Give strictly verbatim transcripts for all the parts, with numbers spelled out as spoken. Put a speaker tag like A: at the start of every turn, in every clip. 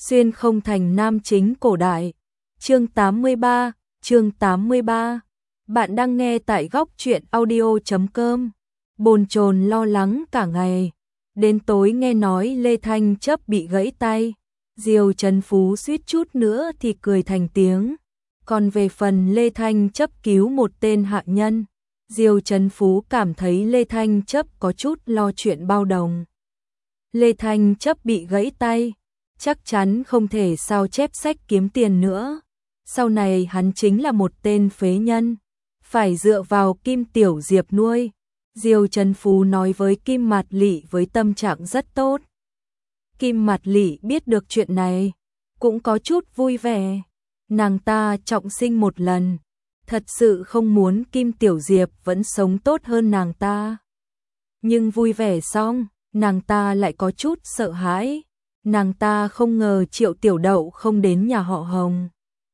A: Xuyên không thành nam chính cổ đại. Chương tám mươi ba, chương tám mươi ba. Bạn đang nghe tại góc truyện audio chấm com. Bồn chồn lo lắng cả ngày. Đến tối nghe nói Lê Thanh Chấp bị gãy tay. Diêu Trấn Phú suýt chút nữa thì cười thành tiếng. Còn về phần Lê Thanh Chấp cứu một tên hạ nhân, Diêu Trấn Phú cảm thấy Lê Thanh Chấp có chút lo chuyện bao đồng. Lê Thanh Chấp bị gãy tay, chắc chắn không thể sao chép sách kiếm tiền nữa. Sau này hắn chính là một tên phế nhân, phải dựa vào Kim Tiểu Diệp nuôi. Diêu Trấn Phú nói với Kim Mạt Lị với tâm trạng rất tốt. Kim Mạt Lị biết được chuyện này, cũng có chút vui vẻ. Nàng ta trọng sinh một lần, thật sự không muốn Kim Tiểu Diệp vẫn sống tốt hơn nàng ta. Nhưng vui vẻ xong, nàng ta lại có chút sợ hãi. Nàng ta không ngờ Triệu Tiểu Đậu không đến nhà họ Hồng,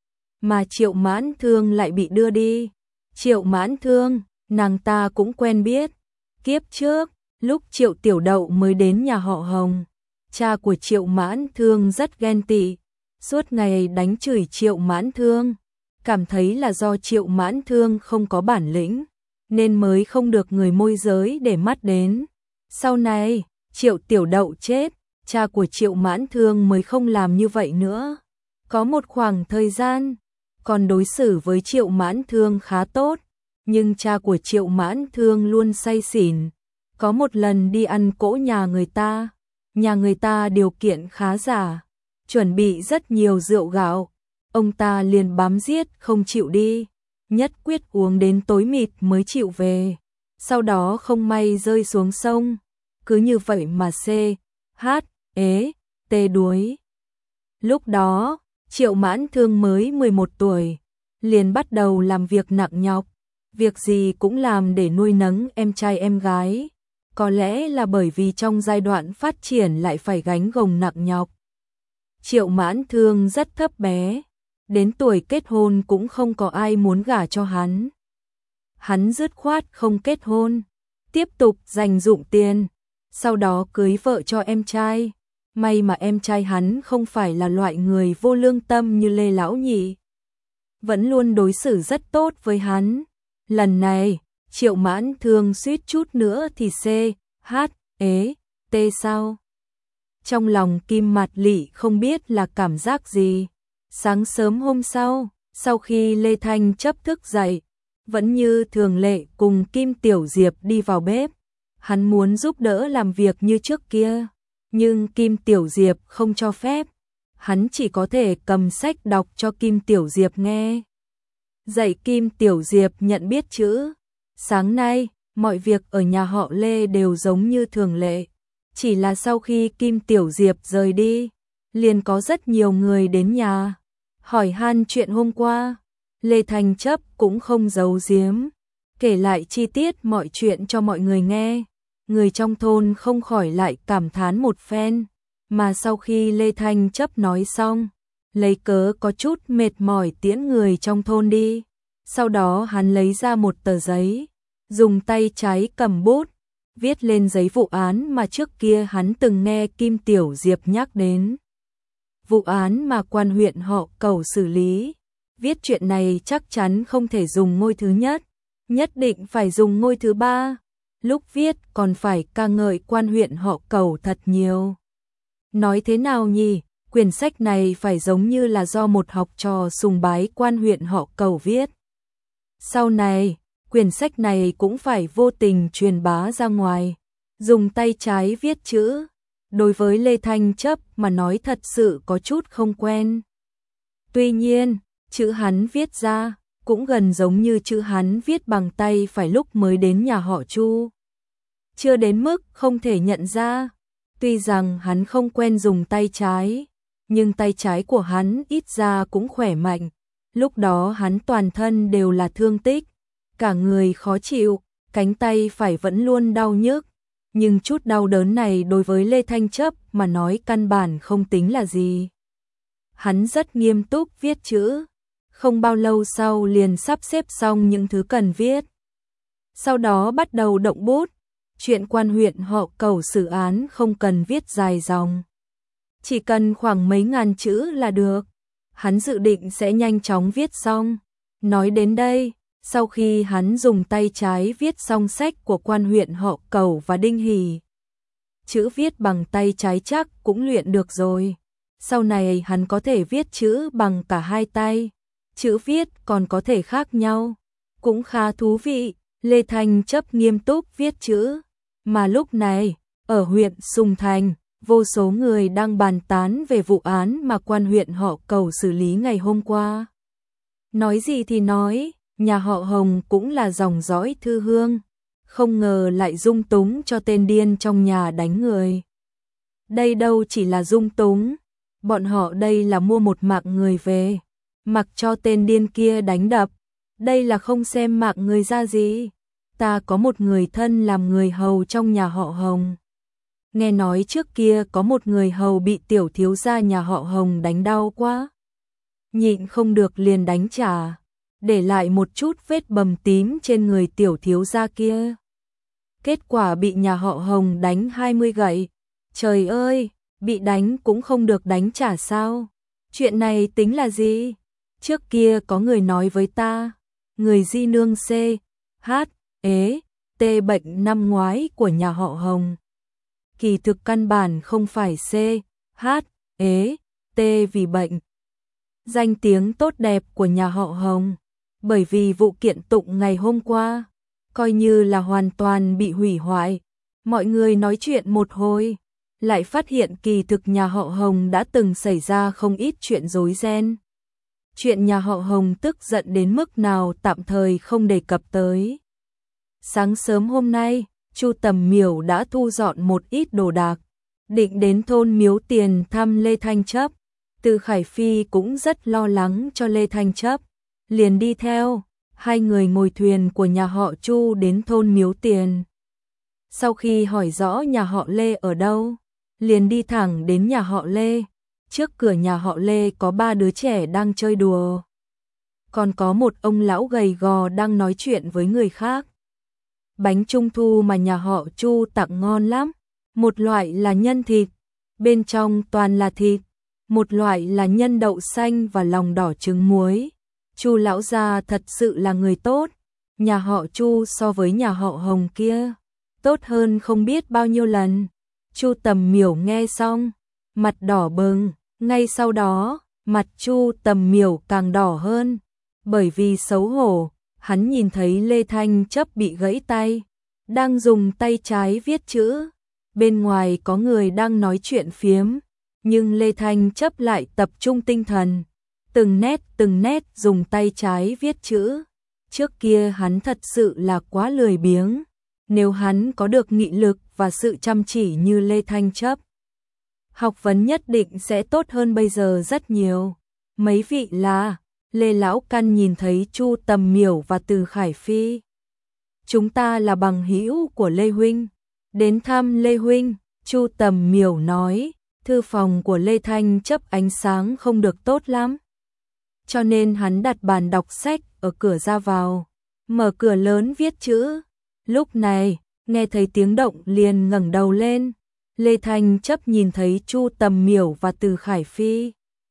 A: mà Triệu Mãn Thương lại bị đưa đi. Triệu Mãn Thương, nàng ta cũng quen biết. Kiếp trước, lúc Triệu Tiểu Đậu mới đến nhà họ Hồng, cha của Triệu Mãn Thương rất ghen tị, suốt ngày đánh chửi Triệu Mãn Thương, cảm thấy là do Triệu Mãn Thương không có bản lĩnh, nên mới không được người môi giới để mắt đến. Sau này, Triệu Tiểu Đậu chết, cha của Triệu Mãn Thương mới không làm như vậy nữa. Có một khoảng thời gian, còn đối xử với Triệu Mãn Thương khá tốt, nhưng cha của Triệu Mãn Thương luôn say xỉn. Có một lần đi ăn cỗ nhà người ta, nhà người ta điều kiện khá giả, chuẩn bị rất nhiều rượu gạo, ông ta liền bám giết không chịu đi, nhất quyết uống đến tối mịt mới chịu về. Sau đó không may rơi xuống sông, cứ như vậy mà C, H, ế, tê đuối. Lúc đó, Triệu Mãn Thương mới mười một tuổi, liền bắt đầu làm việc nặng nhọc, việc gì cũng làm để nuôi nấng em trai em gái. Có lẽ là bởi vì trong giai đoạn phát triển lại phải gánh gồng nặng nhọc. Triệu Mãn Thương rất thấp bé, đến tuổi kết hôn cũng không có ai muốn gả cho hắn. Hắn dứt khoát không kết hôn, tiếp tục dành dụm tiền, sau đó cưới vợ cho em trai. May mà em trai hắn không phải là loại người vô lương tâm như Lê Lão Nhị, vẫn luôn đối xử rất tốt với hắn. Lần này, Triệu Mãn Thương suýt chút nữa thì C, H, ế, T sao? Trong lòng Kim Mạt Lị không biết là cảm giác gì. Sáng sớm hôm sau, sau khi Lê Thanh Chấp thức dậy, vẫn như thường lệ cùng Kim Tiểu Diệp đi vào bếp. Hắn muốn giúp đỡ làm việc như trước kia, nhưng Kim Tiểu Diệp không cho phép. Hắn chỉ có thể cầm sách đọc cho Kim Tiểu Diệp nghe, dạy Kim Tiểu Diệp nhận biết chữ. Sáng nay, mọi việc ở nhà họ Lê đều giống như thường lệ, chỉ là sau khi Kim Tiểu Diệp rời đi, liền có rất nhiều người đến nhà, hỏi han chuyện hôm qua. Lê Thanh Chấp cũng không giấu giếm, kể lại chi tiết mọi chuyện cho mọi người nghe. Người trong thôn không khỏi lại cảm thán một phen, mà sau khi Lê Thanh Chấp nói xong, lấy cớ có chút mệt mỏi tiễn người trong thôn đi. Sau đó hắn lấy ra một tờ giấy, dùng tay trái cầm bút, viết lên giấy vụ án mà trước kia hắn từng nghe Kim Tiểu Diệp nhắc đến. Vụ án mà quan huyện họ Cẩu xử lý, viết chuyện này chắc chắn không thể dùng ngôi thứ nhất, nhất định phải dùng ngôi thứ ba. Lúc viết còn phải ca ngợi quan huyện họ Cẩu thật nhiều. Nói thế nào nhỉ, quyển sách này phải giống như là do một học trò sùng bái quan huyện họ Cẩu viết. Sau này, quyển sách này cũng phải vô tình truyền bá ra ngoài. Dùng tay trái viết chữ, đối với Lê Thanh Chấp mà nói thật sự có chút không quen. Tuy nhiên, chữ hắn viết ra cũng gần giống như chữ hắn viết bằng tay phải lúc mới đến nhà họ Chu. Chưa đến mức không thể nhận ra. Tuy rằng hắn không quen dùng tay trái, nhưng tay trái của hắn ít ra cũng khỏe mạnh. Lúc đó hắn toàn thân đều là thương tích, cả người khó chịu, cánh tay phải vẫn luôn đau nhức. Nhưng chút đau đớn này đối với Lê Thanh Chấp mà nói căn bản không tính là gì. Hắn rất nghiêm túc viết chữ, không bao lâu sau liền sắp xếp xong những thứ cần viết. Sau đó bắt đầu động bút. Chuyện quan huyện họ Cẩu xử án không cần viết dài dòng, chỉ cần khoảng mấy ngàn chữ là được. Hắn dự định sẽ nhanh chóng viết xong. Nói đến đây, sau khi hắn dùng tay trái viết xong sách của quan huyện họ Cẩu và Đinh Hỷ, chữ viết bằng tay trái chắc cũng luyện được rồi. Sau này hắn có thể viết chữ bằng cả hai tay. Chữ viết còn có thể khác nhau, cũng khá thú vị. Lê Thanh Chấp nghiêm túc viết chữ. Mà lúc này, ở huyện Sùng Thành, vô số người đang bàn tán về vụ án mà quan huyện họ Cẩu xử lý ngày hôm qua. Nói gì thì nói, nhà họ Hồng cũng là dòng dõi thư hương, không ngờ lại dung túng cho tên điên trong nhà đánh người. Đây đâu chỉ là dung túng, bọn họ đây là mua một mạng người về, mặc cho tên điên kia đánh đập. Đây là không xem mạng người ra gì. Ta có một người thân làm người hầu trong nhà họ Hồng. Nghe nói trước kia có một người hầu bị tiểu thiếu gia nhà họ Hồng đánh đau quá, nhịn không được liền đánh trả, để lại một chút vết bầm tím trên người tiểu thiếu gia kia. Kết quả bị nhà họ Hồng đánh hai mươi gậy. Trời ơi, bị đánh cũng không được đánh trả sao? Chuyện này tính là gì? Trước kia có người nói với ta, người di nương C, H, ế, T bệnh năm ngoái của nhà họ Hồng. Kỳ thực căn bản không phải C, H, ế, T vì bệnh danh tiếng tốt đẹp của nhà họ Hồng. Bởi vì vụ kiện tụng ngày hôm qua, coi như là hoàn toàn bị hủy hoại. Mọi người nói chuyện một hồi, lại phát hiện kỳ thực nhà họ Hồng đã từng xảy ra không ít chuyện rối ren. Chuyện nhà họ Hồng tức giận đến mức nào tạm thời không đề cập tới. Sáng sớm hôm nay, Chu Tầm Miểu đã thu dọn một ít đồ đạc, định đến thôn Miếu Tiền thăm Lê Thanh Chấp. Từ Khải Phi cũng rất lo lắng cho Lê Thanh Chấp, liền đi theo. Hai người ngồi thuyền của nhà họ Chu đến thôn Miếu Tiền. Sau khi hỏi rõ nhà họ Lê ở đâu, liền đi thẳng đến nhà họ Lê. Trước cửa nhà họ Lê có ba đứa trẻ đang chơi đùa, còn có một ông lão gầy gò đang nói chuyện với người khác. Bánh trung thu mà nhà họ Chu tặng ngon lắm, một loại là nhân thịt, bên trong toàn là thịt, một loại là nhân đậu xanh và lòng đỏ trứng muối. Chu lão gia thật sự là người tốt, nhà họ Chu so với nhà họ Hồng kia tốt hơn không biết bao nhiêu lần. Chu Tầm Miểu nghe xong, mặt đỏ bừng, ngay sau đó, mặt Chu Tầm Miểu càng đỏ hơn, bởi vì xấu hổ, hắn nhìn thấy Lê Thanh Chấp bị gãy tay, đang dùng tay trái viết chữ, bên ngoài có người đang nói chuyện phiếm, nhưng Lê Thanh Chấp lại tập trung tinh thần, từng nét từng nét dùng tay trái viết chữ. Trước kia hắn thật sự là quá lười biếng, nếu hắn có được nghị lực và sự chăm chỉ như Lê Thanh Chấp, học vấn nhất định sẽ tốt hơn bây giờ rất nhiều. Mấy vị là, Lê Lão Căn nhìn thấy Chu Tầm Miểu và Từ Khải Phi. Chúng ta là bằng hữu của Lê Huynh, đến thăm Lê Huynh. Chu Tầm Miểu nói, thư phòng của Lê Thanh Chấp ánh sáng không được tốt lắm, cho nên hắn đặt bàn đọc sách ở cửa ra vào, mở cửa lớn viết chữ. Lúc này, nghe thấy tiếng động liền ngẩng đầu lên. Lê Thanh Chấp nhìn thấy Chu Tầm Miểu và Từ Khải Phi.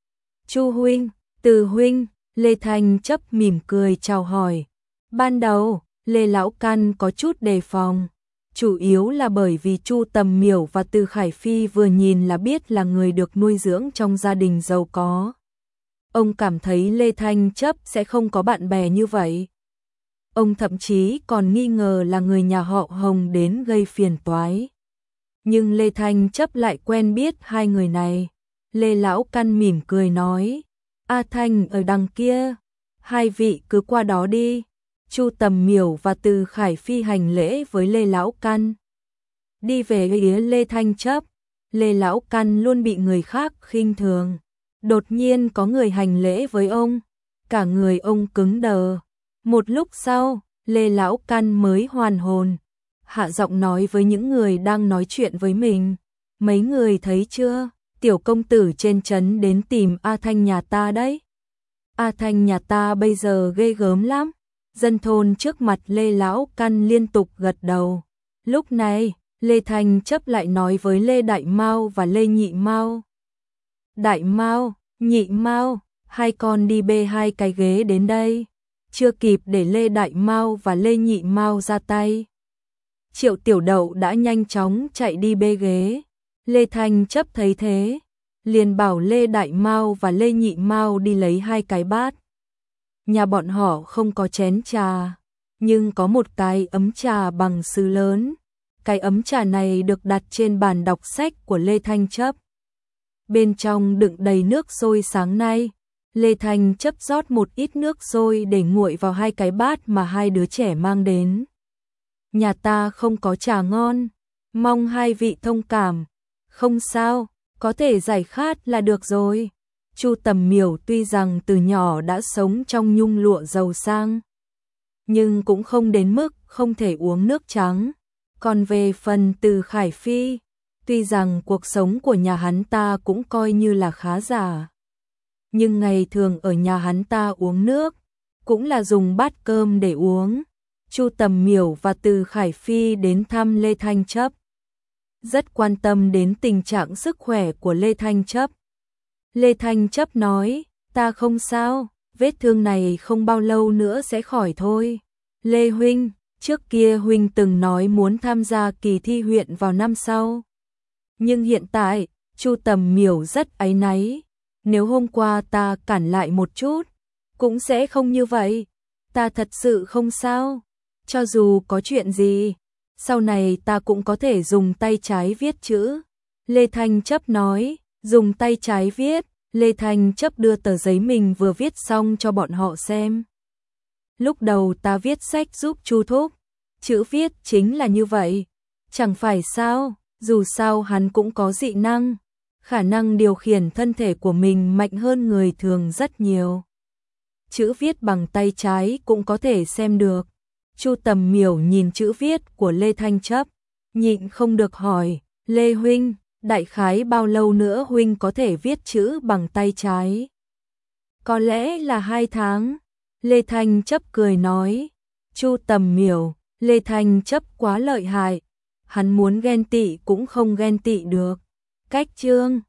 A: Chu huynh, Từ huynh. Lê Thanh Chấp mỉm cười chào hỏi. Ban đầu, Lê Lão Căn có chút đề phòng, chủ yếu là bởi vì Chu Tầm Miểu và Từ Khải Phi vừa nhìn là biết là người được nuôi dưỡng trong gia đình giàu có. Ông cảm thấy Lê Thanh Chấp sẽ không có bạn bè như vậy. Ông thậm chí còn nghi ngờ là người nhà họ Hồng đến gây phiền toái. Nhưng Lê Thanh Chấp lại quen biết hai người này. Lê Lão Căn mỉm cười nói, A Thanh ở đằng kia, hai vị cứ qua đó đi. Chu Tầm Miểu và Từ Khải Phi hành lễ với Lê Lão Căn, đi về phía Lê Thanh Chấp. Lê Lão Căn luôn bị người khác khinh thường, đột nhiên có người hành lễ với ông, cả người ông cứng đờ. Một lúc sau, Lê Lão Căn mới hoàn hồn, hạ giọng nói với những người đang nói chuyện với mình, mấy người thấy chưa, tiểu công tử trên trấn đến tìm A Thanh nhà ta đấy. A Thanh nhà ta bây giờ ghê gớm lắm. Dân thôn trước mặt Lê Lão Căn liên tục gật đầu. Lúc này, Lê Thanh Chấp lại nói với Lê Đại Mao và Lê Nhị Mao, Đại Mao, Nhị Mao, hai con đi bê hai cái ghế đến đây. Chưa kịp để Lê Đại Mao và Lê Nhị Mao ra tay, Triệu Tiểu Đậu đã nhanh chóng chạy đi bê ghế. Lê Thanh Chấp thấy thế, liền bảo Lê Đại Mao và Lê Nhị Mao đi lấy hai cái bát. Nhà bọn họ không có chén trà, nhưng có một cái ấm trà bằng sứ lớn. Cái ấm trà này được đặt trên bàn đọc sách của Lê Thanh Chấp. Bên trong đựng đầy nước sôi sáng nay. Lê Thanh Chấp rót một ít nước sôi để nguội vào hai cái bát mà hai đứa trẻ mang đến. Nhà ta không có trà ngon, mong hai vị thông cảm. Không sao, có thể giải khát là được rồi. Chu Tầm Miểu tuy rằng từ nhỏ đã sống trong nhung lụa giàu sang, nhưng cũng không đến mức không thể uống nước trắng. Còn về phần Từ Khải Phi, tuy rằng cuộc sống của nhà hắn ta cũng coi như là khá giả, nhưng ngày thường ở nhà hắn ta uống nước cũng là dùng bát cơm để uống. Chu Tầm Miểu và Từ Khải Phi đến thăm Lê Thanh Chấp, rất quan tâm đến tình trạng sức khỏe của Lê Thanh Chấp. Lê Thanh Chấp nói, ta không sao, vết thương này không bao lâu nữa sẽ khỏi thôi. Lê huynh, trước kia huynh từng nói muốn tham gia kỳ thi huyện vào năm sau. Nhưng hiện tại, Chu Tầm Miểu rất áy náy. Nếu hôm qua ta cản lại một chút, cũng sẽ không như vậy. Ta thật sự không sao. Cho dù có chuyện gì, sau này ta cũng có thể dùng tay trái viết chữ. Lê Thanh Chấp nói, dùng tay trái viết. Lê Thanh Chấp đưa tờ giấy mình vừa viết xong cho bọn họ xem. Lúc đầu ta viết sách giúp Chu thúc, chữ viết chính là như vậy. Chẳng phải sao, dù sao hắn cũng có dị năng, khả năng điều khiển thân thể của mình mạnh hơn người thường rất nhiều. Chữ viết bằng tay trái cũng có thể xem được. Chu Tầm Miểu nhìn chữ viết của Lê Thanh Chấp, nhịn không được hỏi, Lê huynh, đại khái bao lâu nữa huynh có thể viết chữ bằng tay trái? Có lẽ là hai tháng. Lê Thanh Chấp cười nói, Chu Tầm Miểu, Lê Thanh Chấp quá lợi hại, hắn muốn ghen tị cũng không ghen tị được. Cách chương